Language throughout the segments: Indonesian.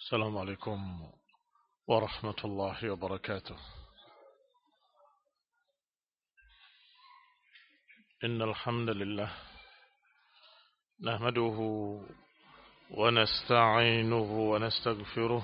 السلام عليكم ورحمة الله وبركاته. إن الحمد لله نحمده ونستعينه ونستغفره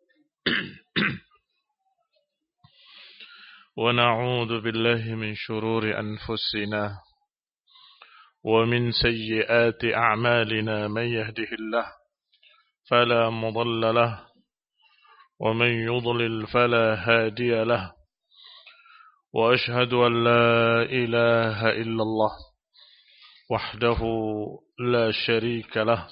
ونعوذ بالله من شرور أنفسنا ومن سيئات أعمالنا. من يهده الله فلا مضل له ومن يضلل فلا هادي له، وأشهد أن لا إله إلا الله وحده لا شريك له،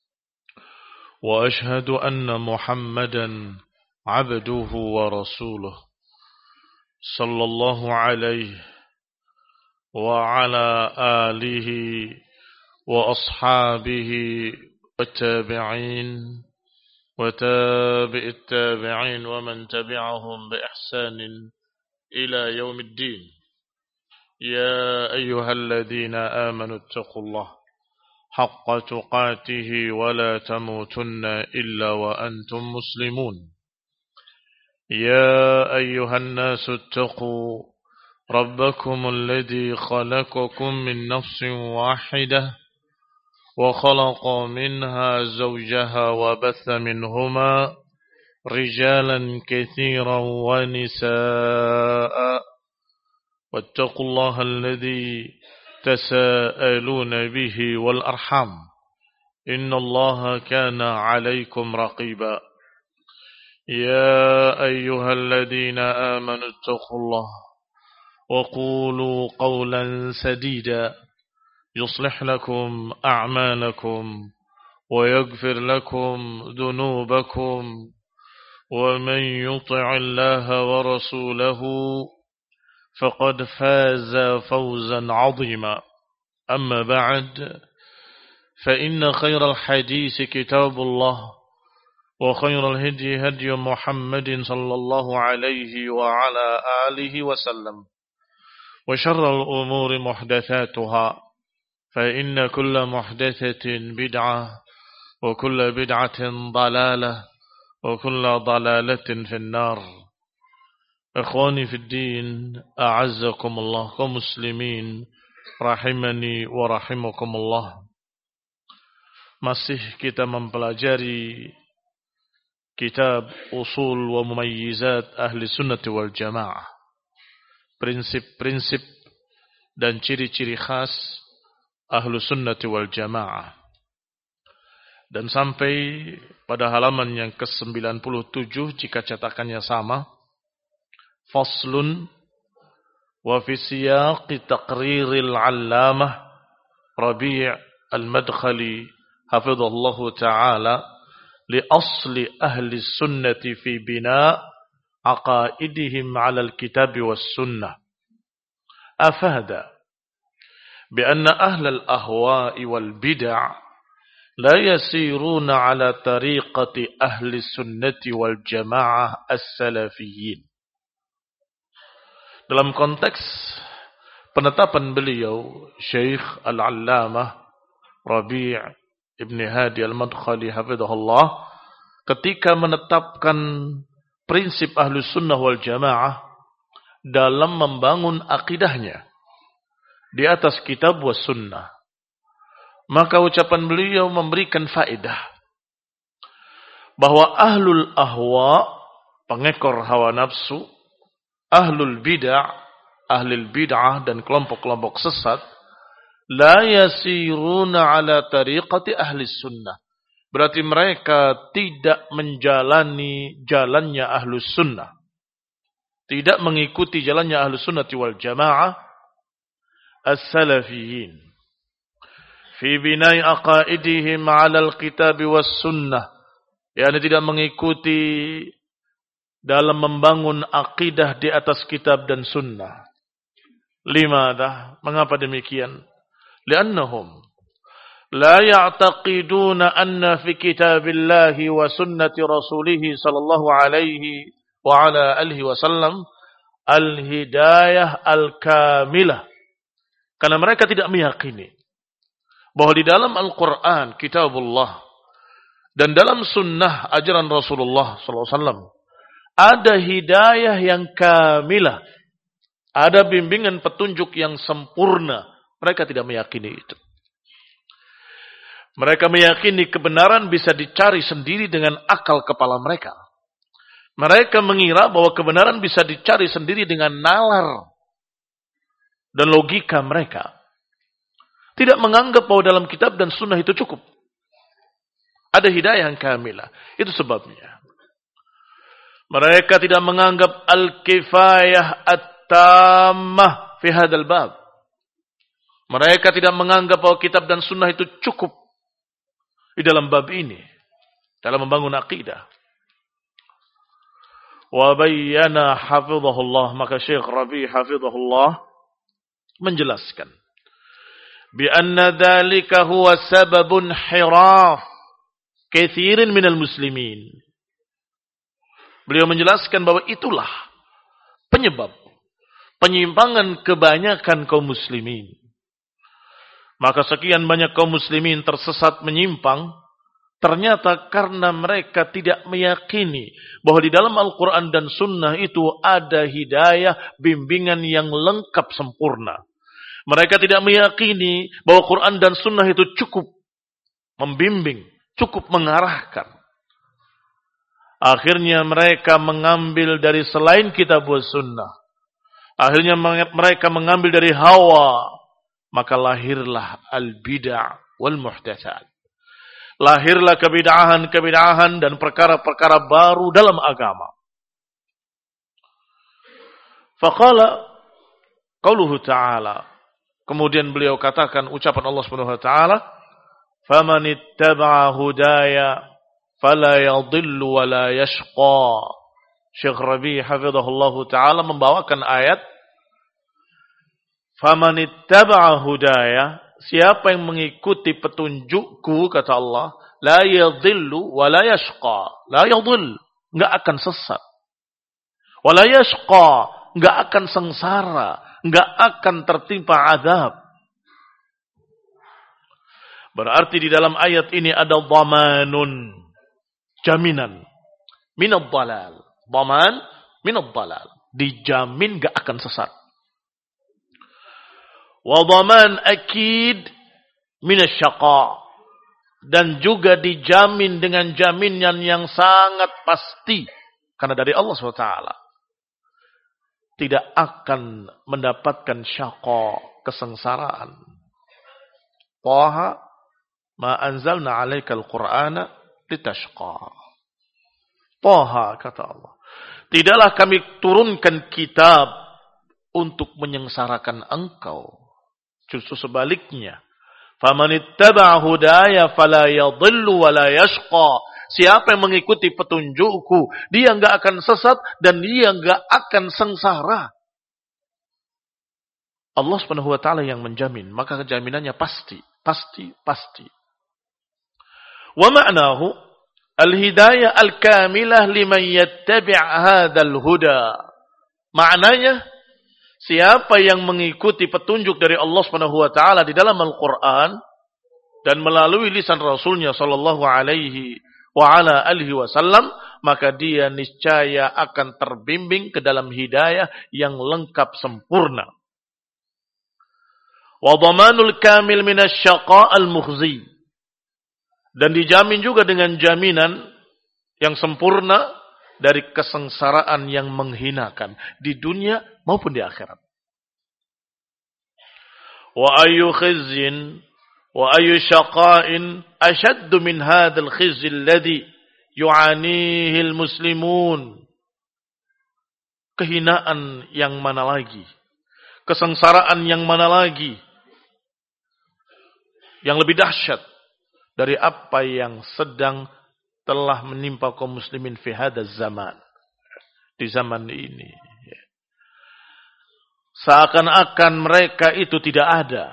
وأشهد أن محمدا عبده ورسوله صلى الله عليه وعلى آله وأصحابه والتابعين وتابع التابعين ومن تبعهم بإحسان إلى يوم الدين. يا أيها الذين آمنوا اتقوا الله حق تقاته ولا تموتن إلا وأنتم مسلمون. يا أيها الناس اتقوا ربكم الذي خلقكم من نفس واحدة وخلق منها زوجها وبث منهما رجالا كثيرا ونساء، واتقوا الله الذي تساءلون به والأرحام إن الله كان عليكم رقيبا. يا أيها الذين آمنوا اتقوا الله وقولوا قولا سديدا يصلح لكم أعمالكم ويغفر لكم ذنوبكم، ومن يطع الله ورسوله فقد فاز فوزا عظيما. أما بعد، فإن خير الحديث كتاب الله، وخير الهدي هدي محمد صلى الله عليه وعلى آله وسلم، وشر الأمور محدثاتها، فإن كل محدثة بدعة وكل بدعة ضلالة وكل ضلالة في النار. إخواني في الدين، أعزكم الله كمسلمين rahimani wa rahimakumullah. Masih kita mempelajari kitab Usul wa Mumayyizat Ahli Sunnati wal Jamaah, prinsip-prinsip dan ciri-ciri khas Ahlu Sunnati wal Jamaah. Dan sampai pada halaman yang ke-97 jika cetakannya sama, Faslun wa fi siyaqi taqriril 'allamah Rabi' al-Madkhali hafidhallahu ta'ala li asli ahli sunnati fi bina' aqaidihim 'ala al-kitab was sunnah. Afada بأن أهل الأهواء والبدع لا يسيرون على طريقة أهل السنة والجماعة السلفيين. Dalam konteks penetapan beliau Syekh Al-Allamah Rabi' Ibn Hadi Al-Madkhali hafidhahullah ketika menetapkan prinsip Ahlus Sunnah wal Jamaah dalam membangun akidahnya di atas kitab was sunnah, maka ucapan beliau memberikan faedah bahwa ahlul ahwa, pengekor hawa nafsu, ahlul bid'ah, ahlul bid'ah dan kelompok-kelompok sesat, la yasiruna ala tariqati ahli sunnah, berarti mereka tidak menjalani jalannya ahlus sunnah, tidak mengikuti jalannya ahlus sunnati wal jamaah as-salafiyin fi bina'i aqaidihim 'ala al-kitab was sunnah, yakni tidak mengikuti dalam membangun akidah di atas kitab dan sunnah. Limadha? Mengapa demikian? Li'annahum la ya'taqiduna anna fi kitabillahi wa sunnati rasulih sallallahu alaihi wa ala alihi wasallam al-hidayah al-kamilah. Karena mereka tidak meyakini bahwa di dalam Al-Quran, kitabullah, Dan dalam sunnah ajaran Rasulullah SAW ada hidayah yang kamilah. Ada bimbingan petunjuk yang sempurna. Mereka tidak meyakini itu. Mereka meyakini kebenaran bisa dicari sendiri dengan akal kepala mereka. Mereka mengira bahwa kebenaran bisa dicari sendiri dengan nalar dan logika mereka. Tidak menganggap bahwa dalam kitab dan sunnah itu cukup. Ada hidayah yang kamilah. Itu sebabnya. Mereka tidak menganggap al-kifayah at-tammah fi hadzal bab. Mereka tidak menganggap bahwa kitab dan sunnah itu cukup di dalam bab ini, dalam membangun akidah. Wa bayyana hafizahullah, maka Syekh Rabi hafizahullah menjelaskan bi anna dzalika huwa sababun hiraf katsirin minal muslimin. Beliau menjelaskan bahwa itulah penyebab penyimpangan kebanyakan kaum muslimin. Maka sekian banyak kaum muslimin tersesat menyimpang, ternyata karena mereka tidak meyakini bahwa di dalam Al-Quran dan Sunnah itu ada hidayah, bimbingan yang lengkap sempurna. Mereka tidak meyakini bahwa Quran dan Sunnah itu cukup membimbing, cukup mengarahkan. Akhirnya mereka mengambil dari selain kitab wa sunnah. Akhirnya mereka mengambil dari hawa. Maka lahirlah al-bid'ah wal muhdatsat. Lahirlah kebid'ahan dan perkara-perkara baru dalam agama. Faqala qauluhu ta'ala. Kemudian beliau katakan ucapan Allah Subhanahu wa taala, "Famanittaba'a hudaya fala yadhillu wa la yashqa." Syekh Rabi hafizahullahu taala membawakan ayat, "Famanittaba'a hudaya," siapa yang mengikuti petunjukku, kata Allah, la yadhillu wa la yashqa. La yadhill, enggak akan sesat. Wa la yashqa, enggak akan sengsara, enggak akan tertimpa azab. Berarti di dalam ayat ini ada dhamanun, jaminan minad dhalal. Dhaman minad dhalal, dijamin enggak akan sesat. Wa dhaman akid minasyaqa, dan juga dijamin dengan jaminan yang sangat pasti karena dari Allah SWT. Tidak akan mendapatkan syaqa, kesengsaraan. Taha ma anzalna 'alaikal qur'ana litashqa. Taha, kata Allah, tidaklah kami turunkan kitab untuk menyengsarakan engkau. Justru sebaliknya. Famanittaba'a hudaya fala yadhillu wa la yashqa. Siapa yang mengikuti petunjukku, dia enggak akan sesat dan dia enggak akan sengsara. Allah Subhanahu wa taala yang menjamin, maka jaminannya pasti. Wa ma'nahu al-hidayah al-kamilah liman yattabi' hadzal huda. Maknanya, siapa yang mengikuti petunjuk dari Allah Subhanahu wa taala di dalam Al-Qur'an dan melalui lisan Rasulnya sallallahu alaihi wa ala alihi wasallam, maka dia niscaya akan terbimbing ke dalam hidayah yang lengkap sempurna. Wa dhamanul kamil minasyaqa al-mukhzi, dan dijamin juga dengan jaminan yang sempurna dari kesengsaraan yang menghinakan di dunia maupun di akhirat. Wa ayyu khizzin wa ayyu syaqa'in ashaddu min hadzal khizzi alladhi yu'anihi al-muslimun. Kehinaan yang mana lagi? Kesengsaraan yang mana lagi? Yang lebih dahsyat dari apa yang sedang telah menimpa kaum muslimin fi hadzal zaman. Di zaman ini. Seakan-akan mereka itu tidak ada.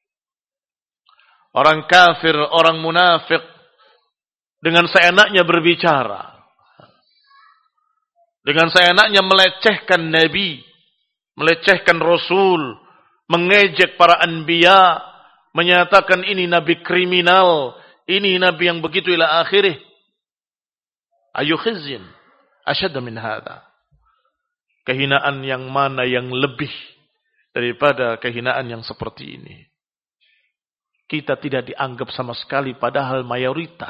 Orang kafir, orang munafik, dengan seenaknya berbicara. Dengan seenaknya melecehkan Nabi, melecehkan Rasul, mengejek para anbiya, menyatakan ini Nabi kriminal, ini Nabi yang begitu ila akhirih. Ayu khizyun asyadda min hadza. Kehinaan yang mana yang lebih daripada kehinaan yang seperti ini? Kita tidak dianggap sama sekali padahal mayoritas.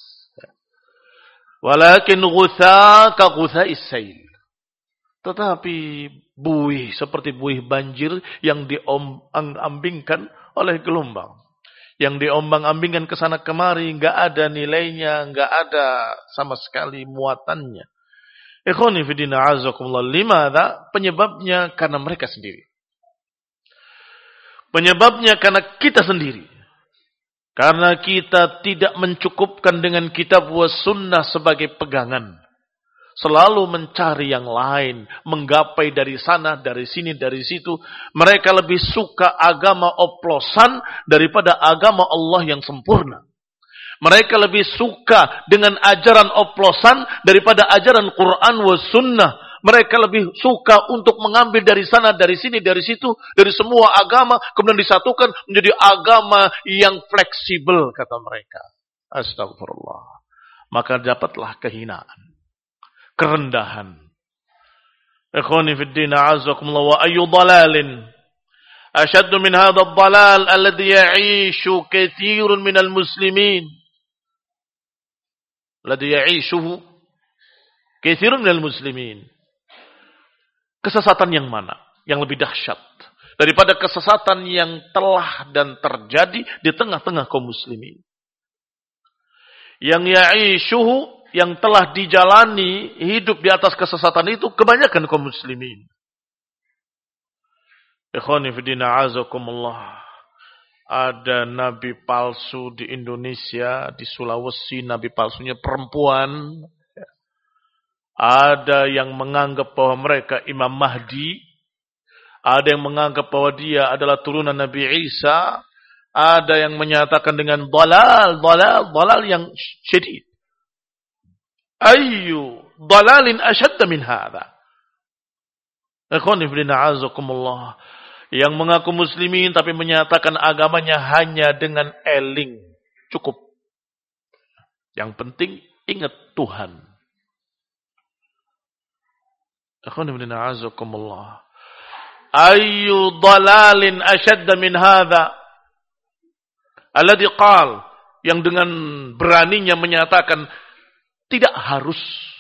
Walakin ghutha ka ghutha'is sail. Tetapi buih seperti buih banjir yang diombang-ambingkan oleh gelombang. Yang diombang-ambingkan ke sana kemari, enggak ada nilainya, enggak ada sama sekali muatannya. Ikhwani fi din a'azakumullah, limadha? Penyebabnya karena mereka sendiri. Penyebabnya karena kita sendiri. Karena kita tidak mencukupkan dengan kitab wa sunnah sebagai pegangan. Selalu mencari yang lain. Menggapai dari sana, dari sini, dari situ. Mereka lebih suka agama oplosan daripada agama Allah yang sempurna. Mereka lebih suka dengan ajaran oplosan daripada ajaran Quran wa sunnah. Mereka lebih suka untuk mengambil dari sana, dari sini, dari situ, dari semua agama, kemudian disatukan menjadi agama yang fleksibel, kata mereka. Astagfirullah. Maka dapatlah kehinaan, kerendahan. Ikhwani fid din a'azzakumullah, wa ayyu dalalin ashaddu min hadha ad-dalal alladhi ya'ishu katsirun minal muslimin. Alladhi ya'ishuhu katsirun minal muslimin. Kesesatan yang mana? Yang lebih dahsyat daripada kesesatan yang telah dan terjadi di tengah-tengah kaum muslimin. Yang ya'ishuhu, yang telah dijalani hidup di atas kesesatan itu kebanyakan kaum muslimin. Ikhwani fi din a'azakumullah. Ada nabi palsu di Indonesia, di Sulawesi, nabi palsunya perempuan. Ada yang menganggap bahwa mereka Imam Mahdi. Ada yang menganggap bahwa dia adalah turunan Nabi Isa. Ada yang menyatakan dengan dalal yang syadid. Ayyu dalalin asyadda min hadha. Ikhwani fillah azakumullah. Yang mengaku muslimin tapi menyatakan agamanya hanya dengan eling. Cukup. Yang penting ingat Tuhan. Akhwani bin a'azakumullah. Ayyu dalalin asyadda min hadha. Alladhi qal. Yang dengan beraninya menyatakan tidak harus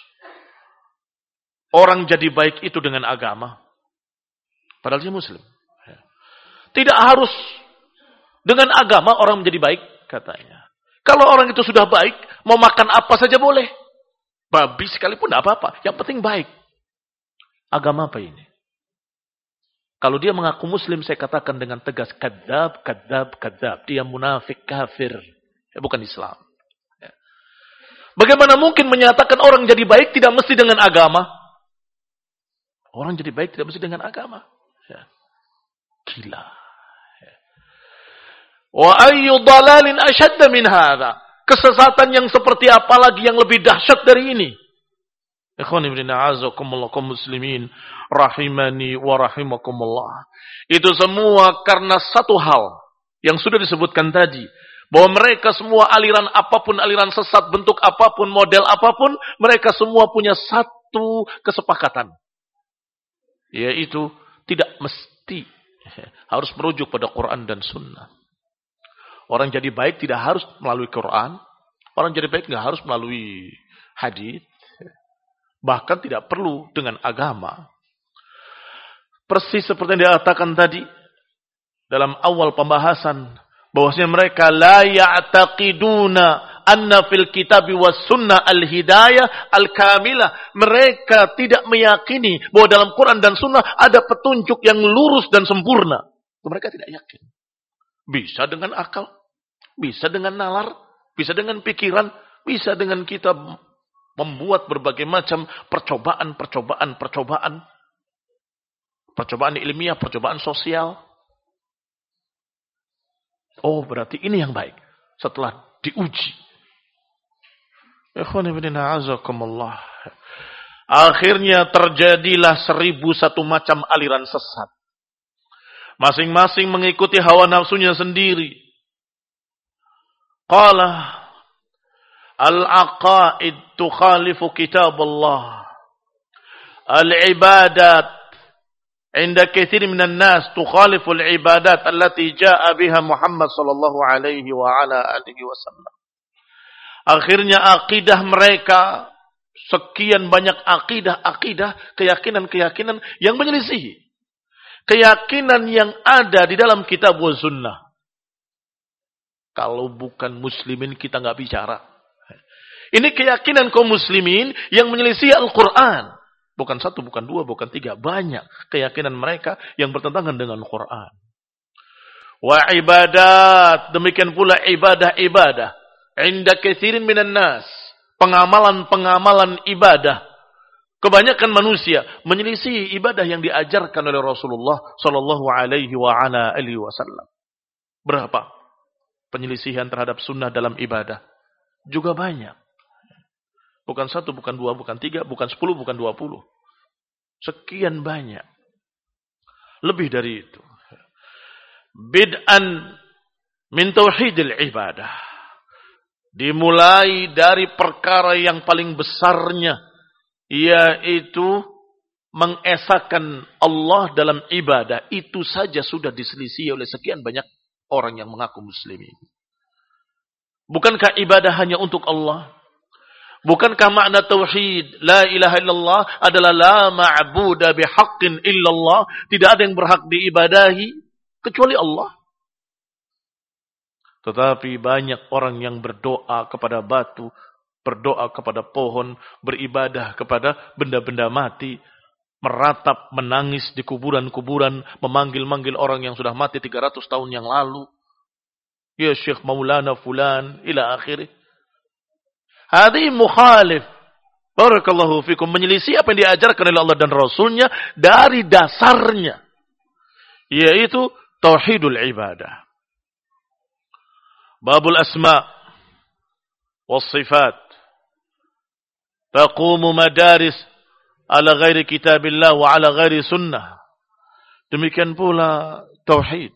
orang jadi baik itu dengan agama. Padahal dia muslim. Tidak harus dengan agama orang menjadi baik, katanya. Kalau orang itu sudah baik, mau makan apa saja boleh. Babi sekalipun tidak apa-apa. Yang penting baik. Agama apa ini? Kalau dia mengaku muslim, saya katakan dengan tegas, kadzab. Dia munafik, kafir. Ya, bukan Islam. Ya. Bagaimana mungkin menyatakan orang jadi baik tidak mesti dengan agama? Orang jadi baik tidak mesti dengan agama. Ya. Gila. Ya. Wa ayyu dalalin asyadda min hadha. Kesesatan yang seperti apa lagi yang lebih dahsyat dari ini? Ikhwani bin a'azakumullah kaum muslimin rahimani wa rahimakumullah. Itu semua karena satu hal yang sudah disebutkan tadi, bahwa mereka semua aliran apapun, aliran sesat, bentuk apapun, model apapun, mereka semua punya satu kesepakatan, yaitu tidak mesti harus merujuk pada Quran dan Sunnah. Orang jadi baik tidak harus melalui Quran, orang jadi baik tidak harus melalui hadis. Bahkan tidak perlu dengan agama. Persis seperti yang dikatakan tadi dalam awal pembahasan, bahwasanya mereka la ya'taqiduna anna fil kitabi was sunnah al-hidayah al-kamilah. Mereka tidak meyakini bahwa dalam Quran dan Sunnah ada petunjuk yang lurus dan sempurna. Itu mereka tidak yakin. Bisa dengan akal, bisa dengan nalar, bisa dengan pikiran, bisa dengan kita membuat berbagai macam percobaan ilmiah, percobaan sosial. Oh, berarti ini yang baik setelah diuji. Akhirnya terjadilah 1001 macam aliran sesat. Masing-masing mengikuti hawa nafsunya sendiri. Qala Al-aqaid tukhalifu kitab Allah. Al-ibadat عند كثير من الناس تخالف العبادات التي جاء بها محمد صلى الله عليه وعلى آله وسلم. Akhirnya akidah mereka, sekian banyak akidah, keyakinan yang menyelisihi keyakinan yang ada di dalam kitab wa sunnah. Kalau bukan muslimin kita nggak bicara. Ini keyakinan kaum muslimin yang menyelisihi Al-Quran. Bukan satu, bukan dua, bukan tiga. Banyak keyakinan mereka yang bertentangan dengan Quran. Wa ibadat. Demikian pula ibadah-ibadah. Inda kathirin minan nas. Pengamalan-pengamalan ibadah. Kebanyakan manusia menyelisih ibadah yang diajarkan oleh Rasulullah sallallahu alaihi wa ala alihi wasallam. Berapa penyelisihan terhadap sunnah dalam ibadah? Juga banyak. Bukan satu, bukan dua, bukan tiga, bukan 10, bukan 20. Sekian banyak. Lebih dari itu. Bid'an min tauhidil ibadah. Dimulai dari perkara yang paling besarnya. Yaitu mengesahkan Allah dalam ibadah. Itu saja sudah diselisih oleh sekian banyak orang yang mengaku muslimin. Bukankah ibadah hanya untuk Allah? Bukankah makna tauhid la ilaha illallah adalah la ma'buda bihaqqin illallah, tidak ada yang berhak diibadahi kecuali Allah. Tetapi banyak orang yang berdoa kepada batu, berdoa kepada pohon, beribadah kepada benda-benda mati, meratap, menangis di kuburan-kuburan, memanggil-manggil orang yang sudah mati 300 tahun yang lalu. Ya Syekh Maulana fulan ila akhirih. Hadhi mukhalif. Barakallahu fikum. Menyelisih apa yang diajarkan oleh Allah dan Rasulnya dari dasarnya. Yaitu tauhidul ibadah. Babul asma' was sifat. Taqumu madaris ala ghairi kitabillah wa ala ghairi sunnah. Demikian pula tauhid.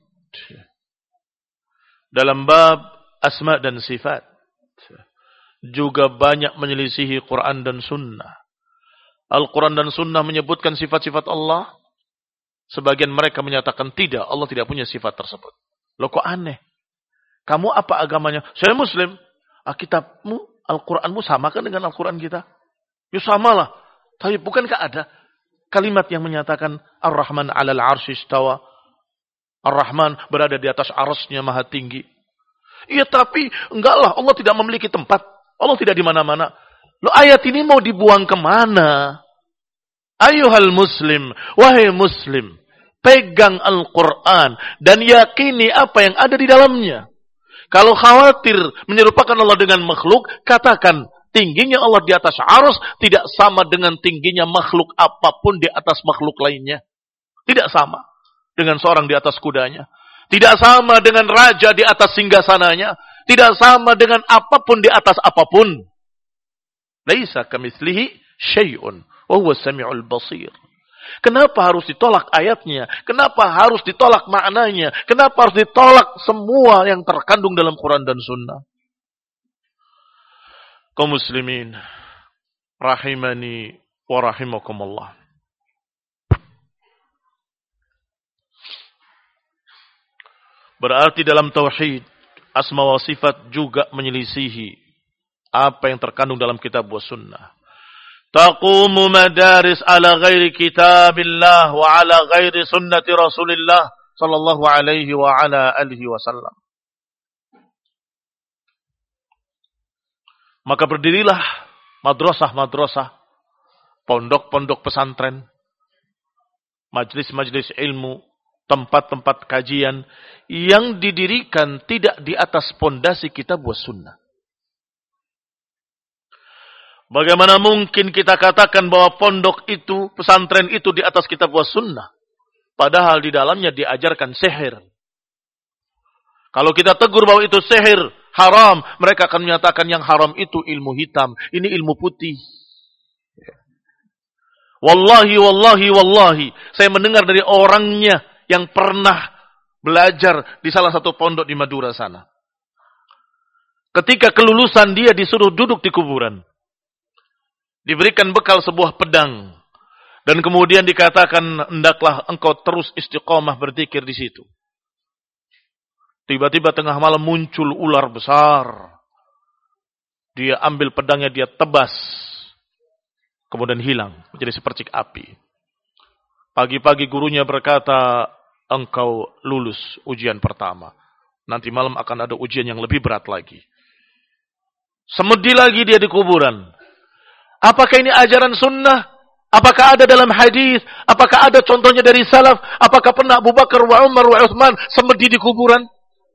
Dalam bab asma' dan sifat. Juga banyak menyelisihi Quran dan Sunnah. Al-Quran dan Sunnah menyebutkan sifat-sifat Allah. Sebagian mereka menyatakan tidak, Allah tidak punya sifat tersebut. Loh kok aneh? Kamu apa agamanya? Saya Muslim. Kitabmu, Al-Quranmu sama kan dengan Al-Quran kita? Ya samalah. Tapi bukankah ada kalimat yang menyatakan Ar-Rahman 'alal 'arsy istawa? Ar-Rahman berada di atas arasnya maha tinggi. Iya tapi enggaklah, Allah tidak memiliki tempat. Allah tidak di mana-mana. Loh ayat ini mau dibuang kemana? Ayuhal muslim, wahai muslim, pegang Al-Quran dan yakini apa yang ada di dalamnya. Kalau khawatir menyerupakan Allah dengan makhluk, katakan tingginya Allah di atas arsy tidak sama dengan tingginya makhluk apapun di atas makhluk lainnya. Tidak sama dengan seorang di atas kudanya. Tidak sama dengan raja di atas singgasananya. Tidak sama dengan apapun di atas apapun. Laisa kamitslihi syai'un wa huwa samiul basir. Kenapa harus ditolak ayatnya? Kenapa harus ditolak maknanya? Kenapa harus ditolak semua yang terkandung dalam Quran dan Sunnah? Kaum muslimin rahimani wa rahimakumullah. Berarti dalam tauhid asma wa sifat juga menyelisihi apa yang terkandung dalam kitab wa sunnah. Taqumu madaris ala ghairi kitabillah wa ala ghairi sunnati Rasulillah sallallahu alaihi wa ala alihi wasallam. Maka berdirilah madrasah-madrasah, pondok-pondok pesantren, majlis-majlis ilmu, tempat-tempat kajian yang didirikan tidak di atas pondasi kitab wa sunnah. Bagaimana mungkin kita katakan bahwa pondok itu, pesantren itu di atas kitab wa sunnah? Padahal di dalamnya diajarkan sihir. Kalau kita tegur bahwa itu sihir, haram, mereka akan menyatakan yang haram itu ilmu hitam, ini ilmu putih. Wallahi, saya mendengar dari orangnya yang pernah belajar di salah satu pondok di Madura sana. Ketika kelulusan dia disuruh duduk di kuburan. Diberikan bekal sebuah pedang. Dan kemudian dikatakan, hendaklah engkau terus istiqomah berzikir di situ. Tiba-tiba tengah malam muncul ular besar. Dia ambil pedangnya, dia tebas. Kemudian hilang, menjadi sepercik api. Pagi-pagi gurunya berkata, engkau lulus ujian pertama. Nanti malam akan ada ujian yang lebih berat lagi. Semedi lagi dia di kuburan. Apakah ini ajaran sunnah? Apakah ada dalam hadis? Apakah ada contohnya dari salaf? Apakah pernah Abu Bakar wa Umar wa Uthman semedi di kuburan?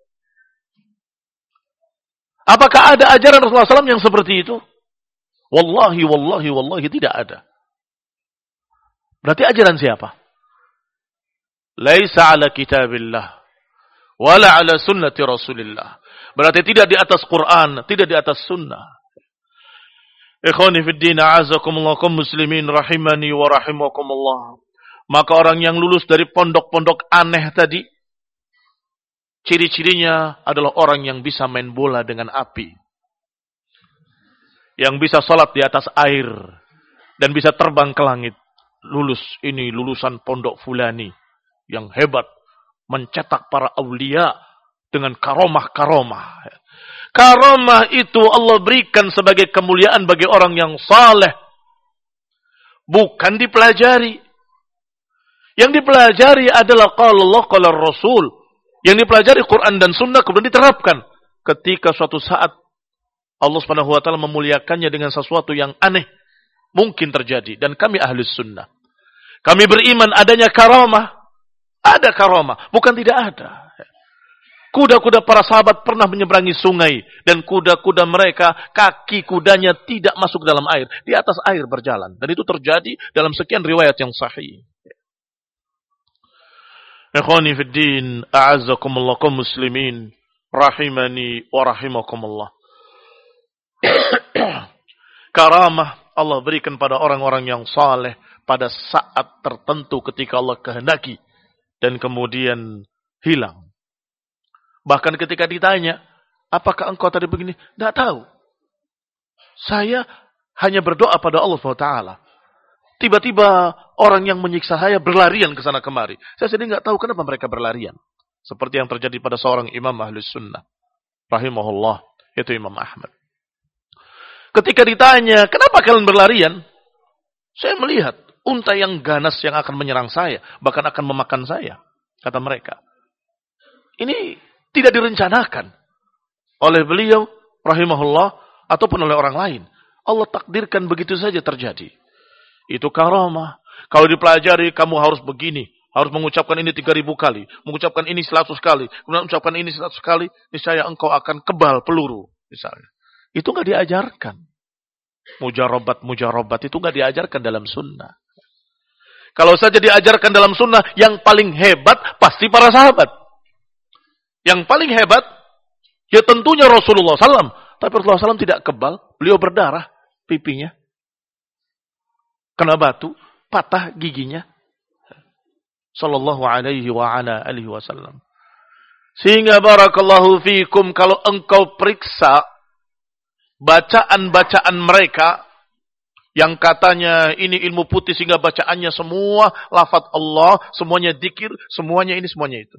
Apakah ada ajaran Rasulullah SAW yang seperti itu? Wallahi tidak ada. Berarti ajaran siapa? Laisa ala kitabillah wala ala sunnati Rasulillah. Berarti tidak di atas Quran, tidak di atas sunnah. Ikhwani fid din, a'azakumullah kaum muslimin rahimani wa rahimakumullah. Maka orang yang lulus dari pondok-pondok aneh tadi, ciri-cirinya adalah orang yang bisa main bola dengan api. Yang bisa salat di atas air dan bisa terbang ke langit. Lulus ini lulusan pondok fulani yang hebat, mencetak para aulia dengan karomah-karomah. Karomah itu Allah berikan sebagai kemuliaan bagi orang yang saleh. Bukan dipelajari. Yang dipelajari adalah qala Allah, qala Rasul. Yang dipelajari Quran dan Sunnah kemudian diterapkan. Ketika suatu saat Allah Subhanahu wa taala memuliakannya dengan sesuatu yang aneh, mungkin terjadi. Dan kami Ahlus Sunnah, kami beriman adanya karamah. Ada karamah, bukan tidak ada. Kuda-kuda para sahabat pernah menyeberangi sungai. Dan kuda-kuda mereka, kaki kudanya tidak masuk dalam air. Di atas air berjalan. Dan itu terjadi dalam sekian riwayat yang sahih. Ikhwani fid din, a'azzakumullah kaum muslimin, rahimani wa rahimakumullah. Karamah Allah berikan pada orang-orang yang saleh pada saat tertentu ketika Allah kehendaki. Dan kemudian hilang. Bahkan ketika ditanya, apakah engkau tadi begini? Tidak tahu. Saya hanya berdoa pada Allah SWT. Tiba-tiba orang yang menyiksa saya berlarian ke sana kemari. Saya sendiri tidak tahu kenapa mereka berlarian. Seperti yang terjadi pada seorang imam Ahlus Sunnah. Rahimahullah. Itu Imam Ahmad. Ketika ditanya, kenapa kalian berlarian? Saya melihat unta yang ganas yang akan menyerang saya. Bahkan akan memakan saya. Kata mereka. Ini tidak direncanakan oleh beliau, rahimahullah, ataupun oleh orang lain. Allah takdirkan begitu saja terjadi. Itu karamah. Kalau dipelajari, kamu harus begini. Harus mengucapkan ini 3.000 kali. Mengucapkan ini 100 kali. Kemudian mengucapkan ini 100 kali. Niscaya engkau akan kebal peluru. Misalnya. Itu nggak diajarkan. Mujarobat itu nggak diajarkan dalam sunnah. Kalau saja diajarkan dalam sunnah, yang paling hebat pasti para sahabat. Yang paling hebat, ya tentunya Rasulullah SAW. Tapi Rasulullah SAW tidak kebal. Beliau berdarah pipinya. Kena batu, patah giginya. Sallallahu alaihi wa ala alihi wasallam. Sehingga barakallahu fiikum, kalau engkau periksa bacaan-bacaan mereka, yang katanya ini ilmu putih sehingga bacaannya semua lafaz Allah, semuanya dzikir, semuanya ini, semuanya itu.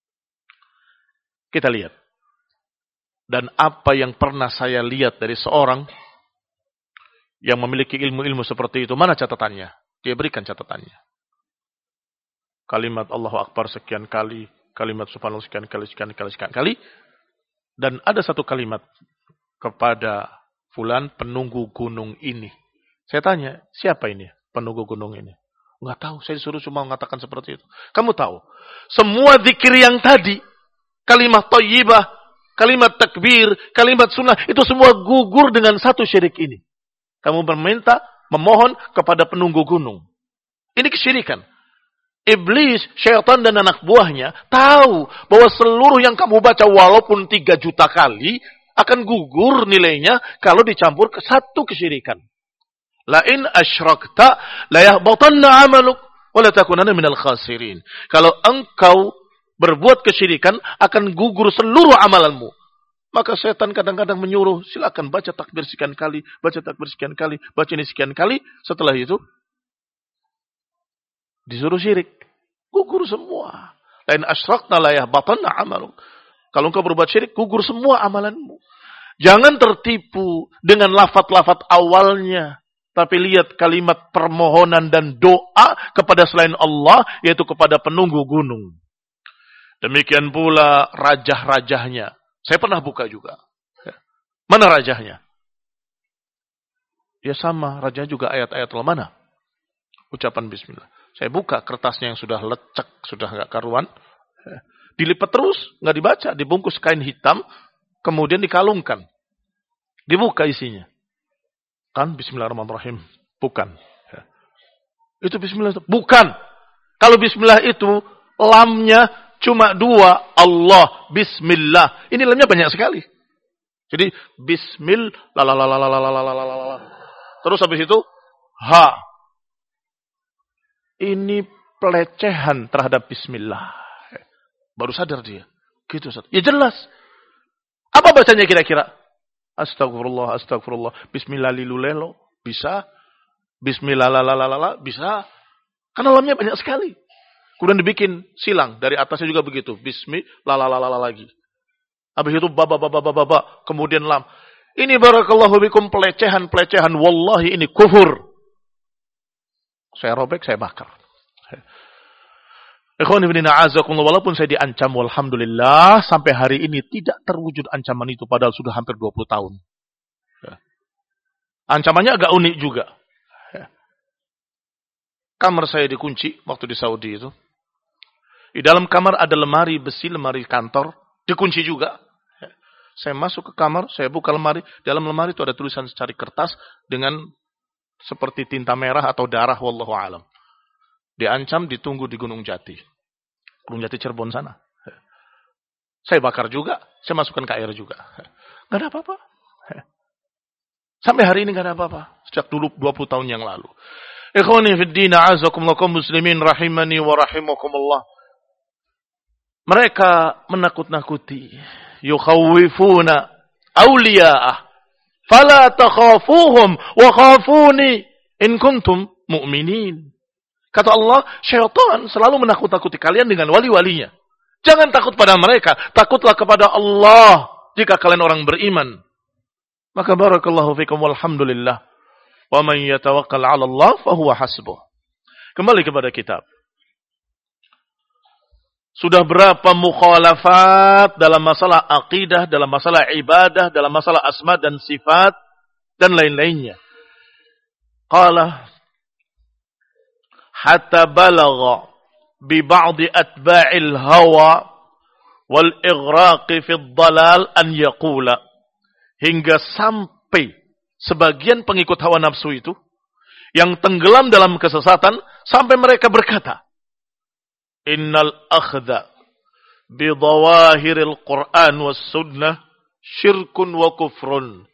Kita lihat. Dan apa yang pernah saya lihat dari seorang yang memiliki ilmu-ilmu seperti itu, mana catatannya? Dia berikan catatannya. Kalimat Allahu Akbar sekian kali, kalimat Subhanallah sekian kali. Dan ada satu kalimat kepada fulan penunggu gunung ini. Saya tanya, siapa ini penunggu gunung ini? Enggak tahu, saya disuruh cuma mengatakan seperti itu. Kamu tahu, semua zikir yang tadi, kalimat thayyibah, kalimat takbir, kalimat sunnah, itu semua gugur dengan satu syirik ini. Kamu meminta, memohon kepada penunggu gunung. Ini kesyirikan. Iblis, syaitan dan anak buahnya tahu bahwa seluruh yang kamu baca walaupun 3 juta kali akan gugur nilainya kalau dicampur ke satu kesyirikan. La in asyrakta la yahbatanna 'amaluk wa la takunanna minal khasirin. Kalau engkau berbuat kesyirikan akan gugur seluruh amalanmu. Maka setan kadang-kadang menyuruh, silakan baca takbir sekian kali, baca takbir sekian kali, baca ini sekian kali. Setelah itu, disuruh syirik. Gugur semua. Lain asyrakna la yahbatanna amaluk. Kalau engkau berbuat syirik, gugur semua amalanmu. Jangan tertipu dengan lafaz-lafaz awalnya. Tapi lihat kalimat permohonan dan doa kepada selain Allah, yaitu kepada penunggu gunung. Demikian pula rajah-rajahnya. Saya pernah buka juga. Mana rajahnya? Ya sama, rajah juga ayat-ayat mana? Ucapan bismillah. Saya buka kertasnya yang sudah lecek, sudah enggak karuan. Dilipat terus, enggak dibaca, dibungkus kain hitam, kemudian dikalungkan. Dibuka isinya. Kan bismillahirrahmanirrahim. Bukan. Itu bismillah. Bukan. Kalau bismillah itu, lamnya cuma 2. Allah, bismillah. Ini lamnya banyak sekali. Jadi, bismillah. Terus habis itu, ha. Ini pelecehan terhadap bismillah. Baru sadar dia. Gitu, Ustaz. Ya jelas. Apa bacanya kira-kira? Astagfirullah, astagfirullah. Bismillah lilulelo. Bisa. Bismillah lalalala. Bisa. Karena lamnya banyak sekali. Kemudian dibikin silang. Dari atasnya juga begitu. Bismillah lalalala lagi. Habis itu baba. Kemudian lam. Ini barakallahu bikum pelecehan. Wallahi ini kufur. Saya robek, saya bakar. Ikhwan ibn a'azakumullah, walaupun saya diancam, walhamdulillah, sampai hari ini tidak terwujud ancaman itu, padahal sudah hampir 20 tahun. Ancamannya agak unik juga. Kamar saya dikunci, waktu di Saudi itu. Di dalam kamar ada lemari besi, lemari kantor, dikunci juga. Saya masuk ke kamar, saya buka lemari, dalam lemari itu ada tulisan secari kertas, dengan seperti tinta merah atau darah, wallahu alam. Diancam, ditunggu di Gunung Jati. Gunung Jati Cirebon sana. Saya bakar juga. Saya masukkan ke air juga. Gak ada apa-apa. Sampai hari ini gak ada apa-apa. Sejak dulu 20 tahun yang lalu. Ikhwani fiddin a'azakumullah kaum muslimin rahimani wa rahimakumullah. Mereka menakut-nakuti. Yukhawwifuna awliya'ah. Fala takhafuhum wa khafuni in kuntum mu'minin. Kata Allah, syaitan selalu menakut-nakuti kalian dengan wali-walinya. Jangan takut pada mereka. Takutlah kepada Allah jika kalian orang beriman. Maka barakallahu fikum walhamdulillah. Wa man yatawakkal 'ala Allah fahuwa hasbuh. Kembali kepada kitab. Sudah berapa mukhalafat dalam masalah akidah, dalam masalah ibadah, dalam masalah asma dan sifat, dan lain-lainnya. Qala hatta balagha bi ba'di atba'il hawa wal ighraqi fi dhalal an yaqula, hingga sampai sebagian pengikut hawa nafsu itu yang tenggelam dalam kesesatan sampai mereka berkata, innal akhdha bi dhawahiril Qur'an was sunnah syirkun wa kufrun.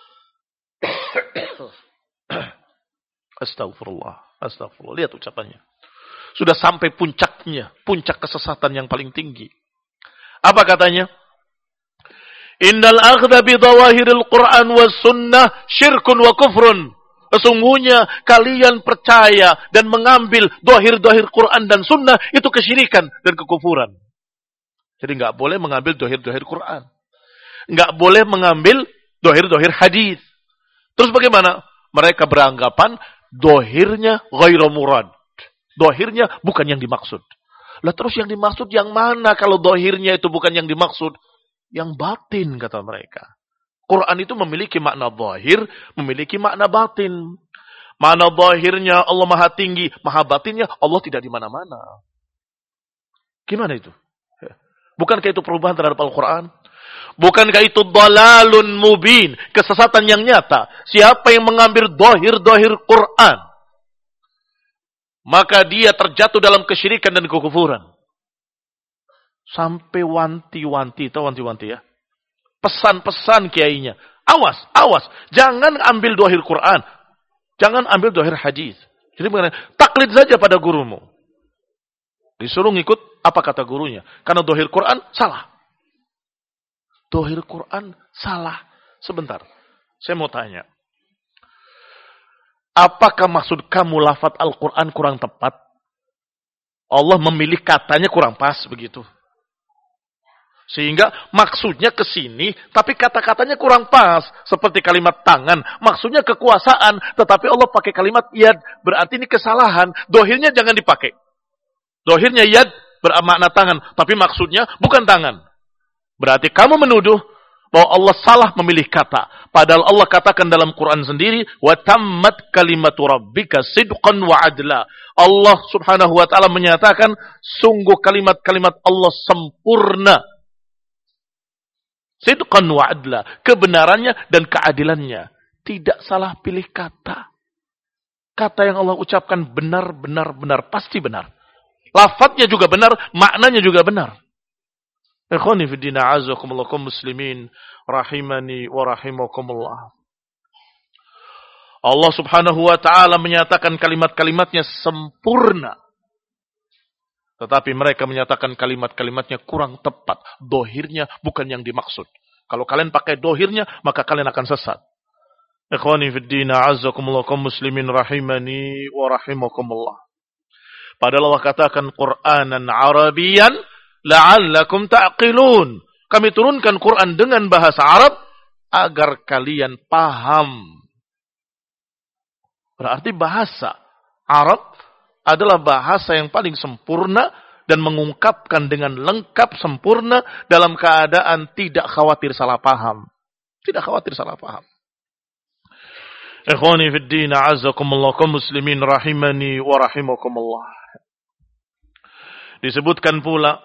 Astagfirullah. Astagfirullah. Lihat ucapannya. Sudah sampai puncaknya. Puncak kesesatan yang paling tinggi. Apa katanya? Innal akhdha bidawahiril Qur'an was sunnah syirkun wa kufrun. Sesungguhnya kalian percaya dan mengambil dohir-dohir Quran dan sunnah itu kesyirikan dan kekufuran. Jadi enggak boleh mengambil dohir-dohir Quran. Enggak boleh mengambil dohir-dohir hadis. Terus bagaimana? Mereka beranggapan dohirnya ghairu murad. Dohirnya bukan yang dimaksud. Lah terus yang dimaksud yang mana kalau dohirnya itu bukan yang dimaksud? Yang batin, kata mereka. Quran itu memiliki makna zahir, memiliki makna batin. Makna zahirnya Allah maha tinggi, maha batinnya Allah tidak di mana-mana. Gimana itu? Bukankah itu perubahan terhadap Al-Quran? Bukankah itu dalalun mubin, kesesatan yang nyata? Siapa yang mengambil dohir-dohir Quran, maka dia terjatuh dalam kesyirikan dan kekufuran. Sampai wanti-wanti, tahu wanti-wanti ya? Pesan-pesan kiainya. Awas, awas. Jangan ambil dohir Quran. Jangan ambil dohir hadis. Jadi taklid saja pada gurumu. Disuruh ngikut apa kata gurunya. Karena dohir Quran salah. dohir Quran salah. Sebentar, saya mau tanya. Apakah maksud kamu lafaz Al-Quran kurang tepat? Allah memilih katanya kurang pas begitu. Sehingga maksudnya ke sini, tapi kata-katanya kurang pas. Seperti kalimat tangan, maksudnya kekuasaan. Tetapi Allah pakai kalimat yad, berarti ini kesalahan. Dohirnya jangan dipakai. Dohirnya yad bermakna tangan, tapi maksudnya bukan tangan. Berarti kamu menuduh bahwa Allah salah memilih kata. Padahal Allah katakan dalam Quran sendiri, wa tammat kalimatu rabbika sidqan wa adla. Allah Subhanahu wa taala menyatakan sungguh kalimat-kalimat Allah sempurna. Sidqan wa adla, kebenarannya dan keadilannya. Tidak salah pilih kata. Kata yang Allah ucapkan benar, pasti benar. Lafadznya juga benar, maknanya juga benar. Ikhwani fi din, a'azzakumullah kaum muslimin rahimani wa rahimakumullah. Allah Subhanahu wa taala menyatakan kalimat-kalimatnya sempurna. Tetapi mereka menyatakan kalimat-kalimatnya kurang tepat. Dohirnya bukan yang dimaksud. Kalau kalian pakai dohirnya, maka kalian akan sesat. Ikhwani fi din, a'azzakumullah kaum muslimin rahimani wa rahimakumullah. Padahal Allah katakan Qur'anan Arabiyan la'allakum ta'qilun. Kami turunkan Quran dengan bahasa Arab agar kalian paham. Berarti bahasa Arab adalah bahasa yang paling sempurna dan mengungkapkan dengan lengkap sempurna dalam keadaan tidak khawatir salah paham. Tidak khawatir salah paham. Ikhwani fid din, a'azzakumullah kaum muslimin rahimani wa rahimakumullah. Disebutkan pula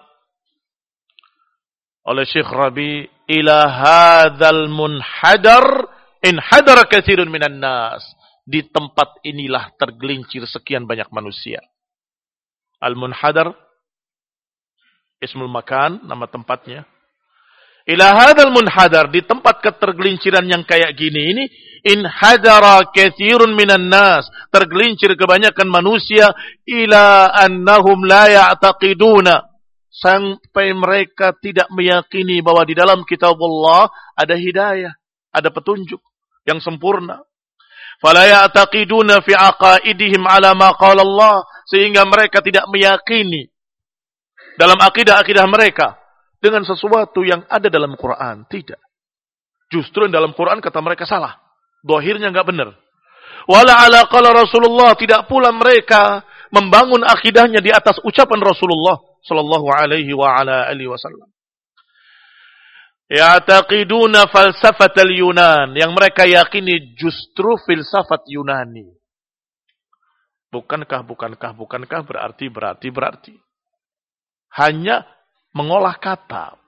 oleh Syekh Rabi, ila hadzal munhadar in hadara katsirun minan nas. Di tempat inilah tergelincir sekian banyak manusia. Al-munhadar ismul makan, nama tempatnya. Ila hadzal munhadar, di tempat ketergelinciran yang kayak gini ini, in hadara katsirun minan nas, tergelincir kebanyakan manusia, ila annahum la ya'taqiduna, sampai mereka tidak meyakini bahwa di dalam kitabullah ada hidayah, ada petunjuk yang sempurna. Fala ya'taqiduna fi aqaidihim ala ma qala Allah, sehingga mereka tidak meyakini dalam akidah-akidah mereka dengan sesuatu yang ada dalam Quran. Tidak. Justru dalam Quran kata mereka salah. Dohirnya enggak benar. Wala ala qala Rasulullah, tidak pula mereka membangun akidahnya di atas ucapan Rasulullah sallallahu alaihi wa ala alihi wasallam. Ya'taqiduna falsafatal Yunan, yang mereka yakini justru filsafat Yunani. Bukankah berarti. Hanya mengolah kata.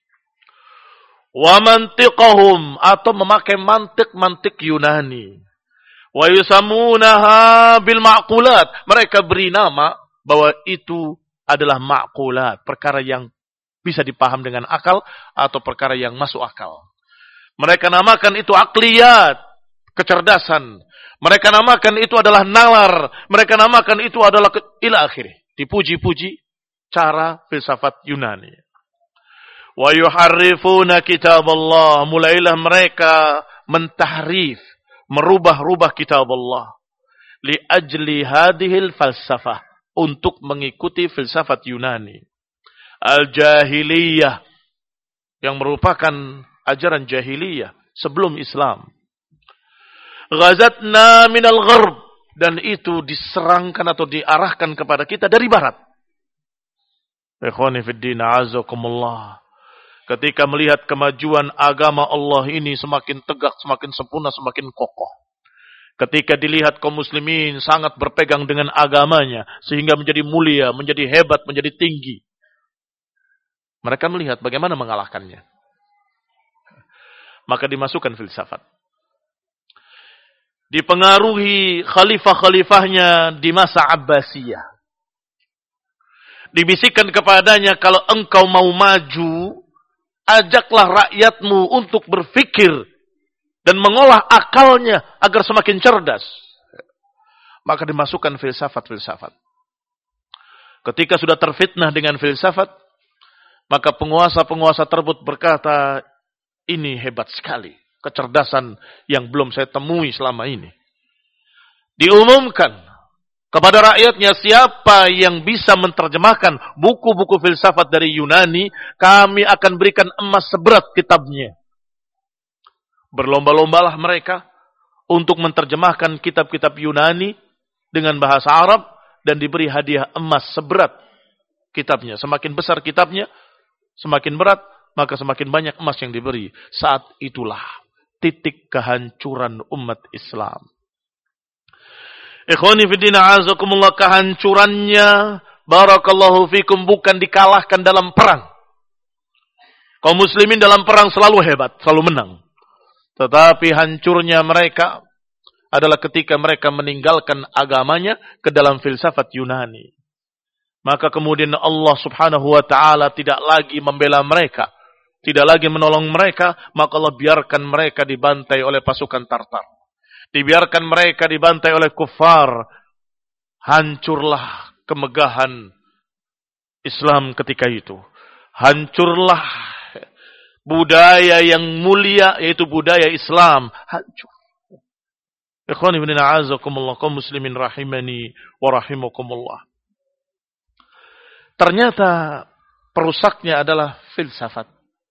Wa mantiqahum, atau memakai mantik Yunani. Wa yusamunaha bil ma'qulat, mereka beri nama bahwa itu adalah ma'qulat, perkara yang bisa dipaham dengan akal atau perkara yang masuk akal. Mereka namakan itu akliyat, kecerdasan. Mereka namakan itu adalah nalar. Mereka namakan itu adalah ila akhirih. Dipuji-puji cara filsafat Yunani. Wa yuharrifuna kitab Allah, mulailah mereka mentahrif, merubah-rubah kitab Allah. Li ajli hadhil falsafah, untuk mengikuti filsafat Yunani. Al-jahiliyah, yang merupakan ajaran jahiliyah sebelum Islam. Ghazatna minal gharb, dan itu diserangkan atau diarahkan kepada kita dari barat. Ikhwani fid din, a'azzakumullah. Ketika melihat kemajuan agama Allah ini semakin tegak, semakin sempurna, semakin kokoh. Ketika dilihat kaum muslimin sangat berpegang dengan agamanya sehingga menjadi mulia, menjadi hebat, menjadi tinggi. Mereka melihat bagaimana mengalahkannya. Maka dimasukkan filsafat. Dipengaruhi khalifah-khalifahnya di masa Abbasiyah. Dibisikkan kepadanya, kalau engkau mau maju, ajaklah rakyatmu untuk berfikir dan mengolah akalnya agar semakin cerdas. Maka dimasukkan filsafat-filsafat. Ketika sudah terfitnah dengan filsafat, maka penguasa-penguasa tersebut berkata, Ini hebat sekali. Kecerdasan yang belum saya temui selama ini. Diumumkan kepada rakyatnya, siapa yang bisa menerjemahkan buku-buku filsafat dari Yunani, kami akan berikan emas seberat kitabnya. Berlomba-lombalah mereka untuk menerjemahkan kitab-kitab Yunani dengan bahasa Arab dan diberi hadiah emas seberat kitabnya. Semakin besar kitabnya, semakin berat, maka semakin banyak emas yang diberi. Saat itulah titik kehancuran umat Islam. Ikhwani fiddina azakumullah, kehancurannya barakallahu fikum bukan dikalahkan dalam perang. Kaum muslimin dalam perang selalu hebat, selalu menang. Tetapi hancurnya mereka adalah ketika mereka meninggalkan agamanya ke dalam filsafat Yunani. Maka kemudian Allah subhanahu wa ta'ala tidak lagi membela mereka, tidak lagi menolong mereka, maka Allah biarkan mereka dibantai oleh pasukan Tartar. Dibiarkan mereka dibantai oleh kufar. Hancurlah kemegahan Islam ketika itu. Hancurlah budaya yang mulia, yaitu budaya Islam. Hancur. Ikhwani bin a'azakumullah, kaum muslimin rahimani wa rahimakumullah. Ternyata perusaknya adalah filsafat.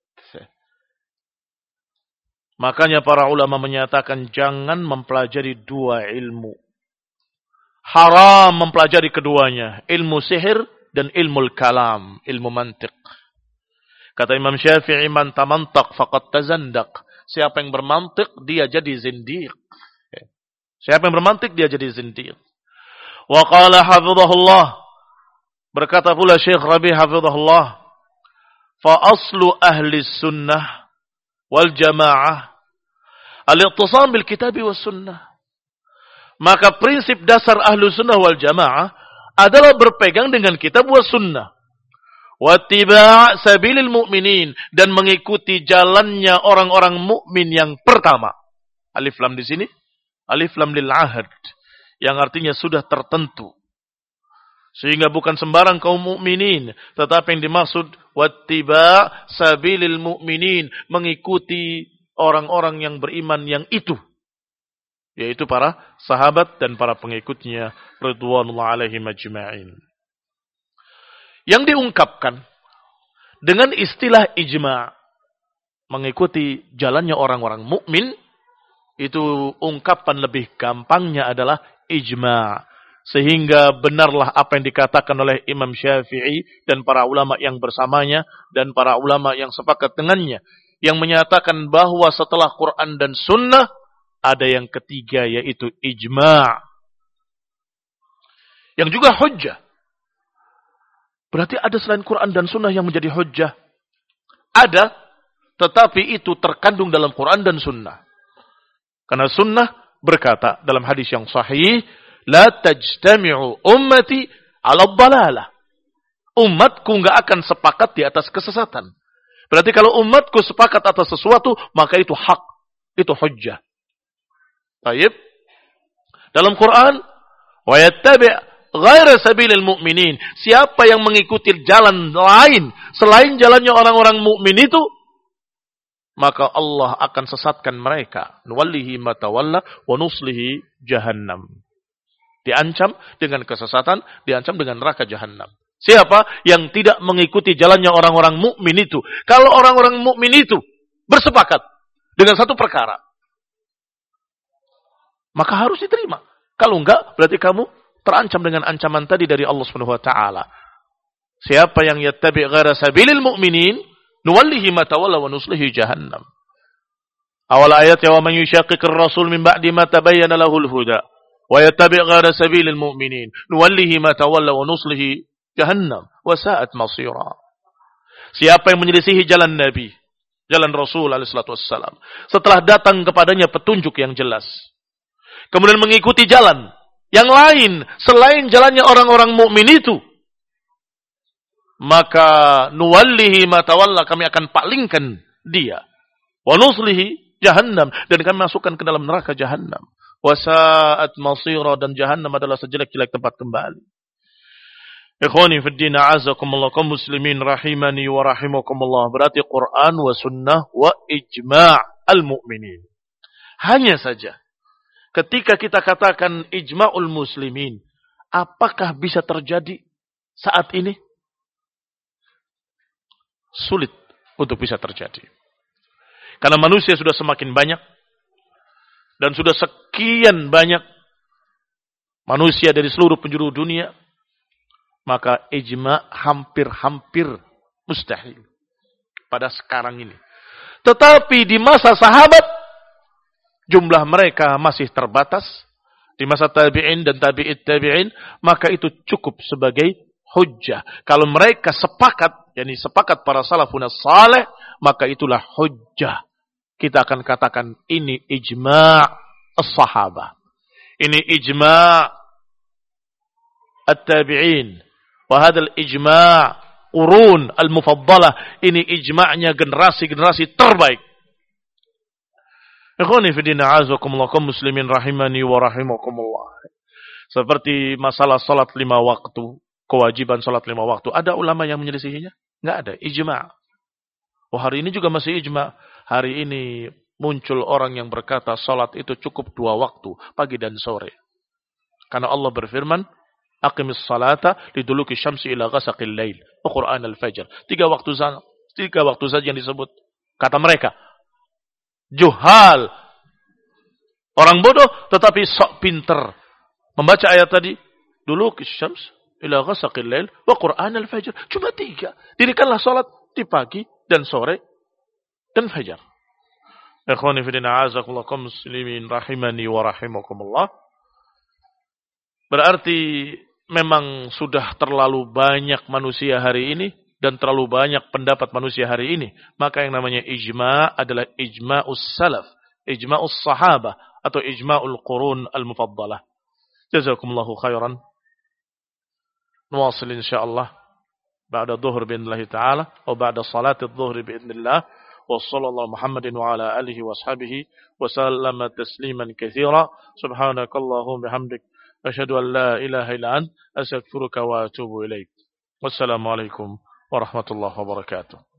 Makanya para ulama menyatakan jangan mempelajari dua ilmu. Haram mempelajari keduanya. Ilmu sihir dan ilmu kalam, ilmu mantiq. Kata Imam Syafi'i, man tamantak faqad tazandaq. Siapa yang bermantik, dia jadi zindiq. Siapa yang bermantik, dia jadi zindiq. Wa qala hafizahullah. Berkata pula Syekh Rabi hafizahullah, fa aslu ahli sunnah wal jamaah al-iqtisam bil kitab was sunnah. Maka prinsip dasar ahlu sunnah wal jamaah adalah berpegang dengan kitab was sunnah. Wattiba' sabilil mu'minin, dan mengikuti jalannya orang-orang mukmin yang pertama. Alif lam di sini, alif lam lil ahad, yang artinya sudah tertentu. Sehingga bukan sembarang kaum mukminin, tetapi yang dimaksud wattiba' sabilil mu'minin, mengikuti orang-orang yang beriman yang itu, yaitu para sahabat dan para pengikutnya ridwanullah alaihim ajma'in. Yang diungkapkan dengan istilah ijma', mengikuti jalannya orang-orang mukmin, itu ungkapan lebih gampangnya adalah ijma'. Sehingga benarlah apa yang dikatakan oleh Imam Syafi'i dan para ulama yang bersamanya dan para ulama yang sepakat dengannya, yang menyatakan bahwa setelah Quran dan Sunnah ada yang ketiga, yaitu ijma'. Yang juga hujjah. Berarti ada selain Quran dan Sunnah yang menjadi hujjah. Ada, tetapi itu terkandung dalam Quran dan Sunnah. Karena Sunnah berkata dalam hadis yang sahih, la tajtami'u ummati ala dhalalah. Umatku enggak akan sepakat di atas kesesatan. Berarti kalau umatku sepakat atas sesuatu, maka itu hak, itu hujjah. Baik. Dalam Quran, wa yattabi' ghaira sabilil mu'minin. Siapa yang mengikuti jalan lain selain jalannya orang-orang mukmin itu, maka Allah akan sesatkan mereka. Nuwallihi ma tawalla wa nuslihi jahannam. Diancam dengan kesesatan, diancam dengan neraka jahannam. Siapa yang tidak mengikuti jalannya orang-orang mukmin itu? Kalau orang-orang mukmin itu bersepakat dengan satu perkara, maka harus diterima. Kalau enggak, berarti kamu terancam dengan ancaman tadi dari Allah Subhanahu wa taala. Siapa yang yattabi' ghaira sabilil mu'minin, nuwallihi ma tawalla wa nuslihi jahannam. Awal ayat, ya wa man yushaqiqir rasul min ba'di ma tabayyana lahul huda wa yattabi' ghaira sabilil mu'minin, nuwallihi ma tawalla wa nuslihi jahannam wa sa'at masira. Siapa yang menyelisihi jalan Nabi, jalan Rasul alaihi salatu wassalam, setelah datang kepadanya petunjuk yang jelas, kemudian mengikuti jalan yang lain selain jalannya orang-orang mukmin itu, maka nuwallihi ma tawalla, kami akan palingkan dia, wa nuslihi jahannam, dan kami masukkan ke dalam neraka jahannam, wa sa'at masira, dan jahannam adalah sejelek-jelek tempat kembali. Ikhwani fid din, a'azakumullah, kaum muslimin rahimani wa rahimakumullah. Berarti Quran wa sunnah wa ijma' al-mu'minin. Hanya saja ketika kita katakan ijma'ul muslimin, apakah bisa terjadi saat ini? Sulit untuk bisa terjadi. Karena manusia sudah semakin banyak dan sudah sekian banyak manusia dari seluruh penjuru dunia, maka ijma' hampir-hampir mustahil pada sekarang ini. Tetapi di masa sahabat, jumlah mereka masih terbatas. Di masa tabi'in dan tabi'it tabi'in, maka itu cukup sebagai hujjah. Kalau mereka sepakat, yakni sepakat para salafun salih, maka itulah hujjah. Kita akan katakan ini ijma' as-sahabah. Ini ijma' at-tabi'in. Wa hadzal ijma' qurun al-mufaddalah. Ini ijma'nya generasi-generasi terbaik. Ikhwani fi din, a'azakumullah, kaum muslimin rahimani wa rahimakumullah. Seperti masalah salat 5 waktu, kewajiban salat 5 waktu, ada ulama yang menyelisihinya? Enggak ada, ijma'. Oh, hari ini juga masih ijma'. Hari ini muncul orang yang berkata salat itu cukup 2 waktu, pagi dan sore. Karena Allah berfirman, aqimis salata liduluki syamsi ila ghasaqil lail wa qur'an al-fajr. 3 waktu saja yang disebut. Kata mereka, juhal, orang bodoh tetapi sok pinter. Membaca ayat tadi, duluki syams ila ghasaqil lail wa qur'an al-fajr. Cuma 3. Dirikanlah salat di pagi dan sore dan fajar. Ikhwani fi din, a'azakumullah, kaum muslimin rahimani wa rahimakumullah. Berarti memang sudah terlalu banyak manusia hari ini dan terlalu banyak pendapat manusia hari ini. Maka yang namanya ijma' adalah ijma'us salaf, ijma'us sahabah, atau ijma'ul qurun al-mufaddalah. Jazakumullahu khairan. Nuwasil insyaallah ba'da dhuhr bi'idznillah ta'ala wa ba'da salati adh-dhuhr bi'idznillah. Wa sallallahu Muhammadin wa ala alihi wa ashabihi wa sallama tasliman katsira. Subhanakallahumma bihamdik, asyhadu an la ilaha illa anta, astaghfiruka wa atubu ilaik. Wassalamu alaikum warahmatullahi wabarakatuh.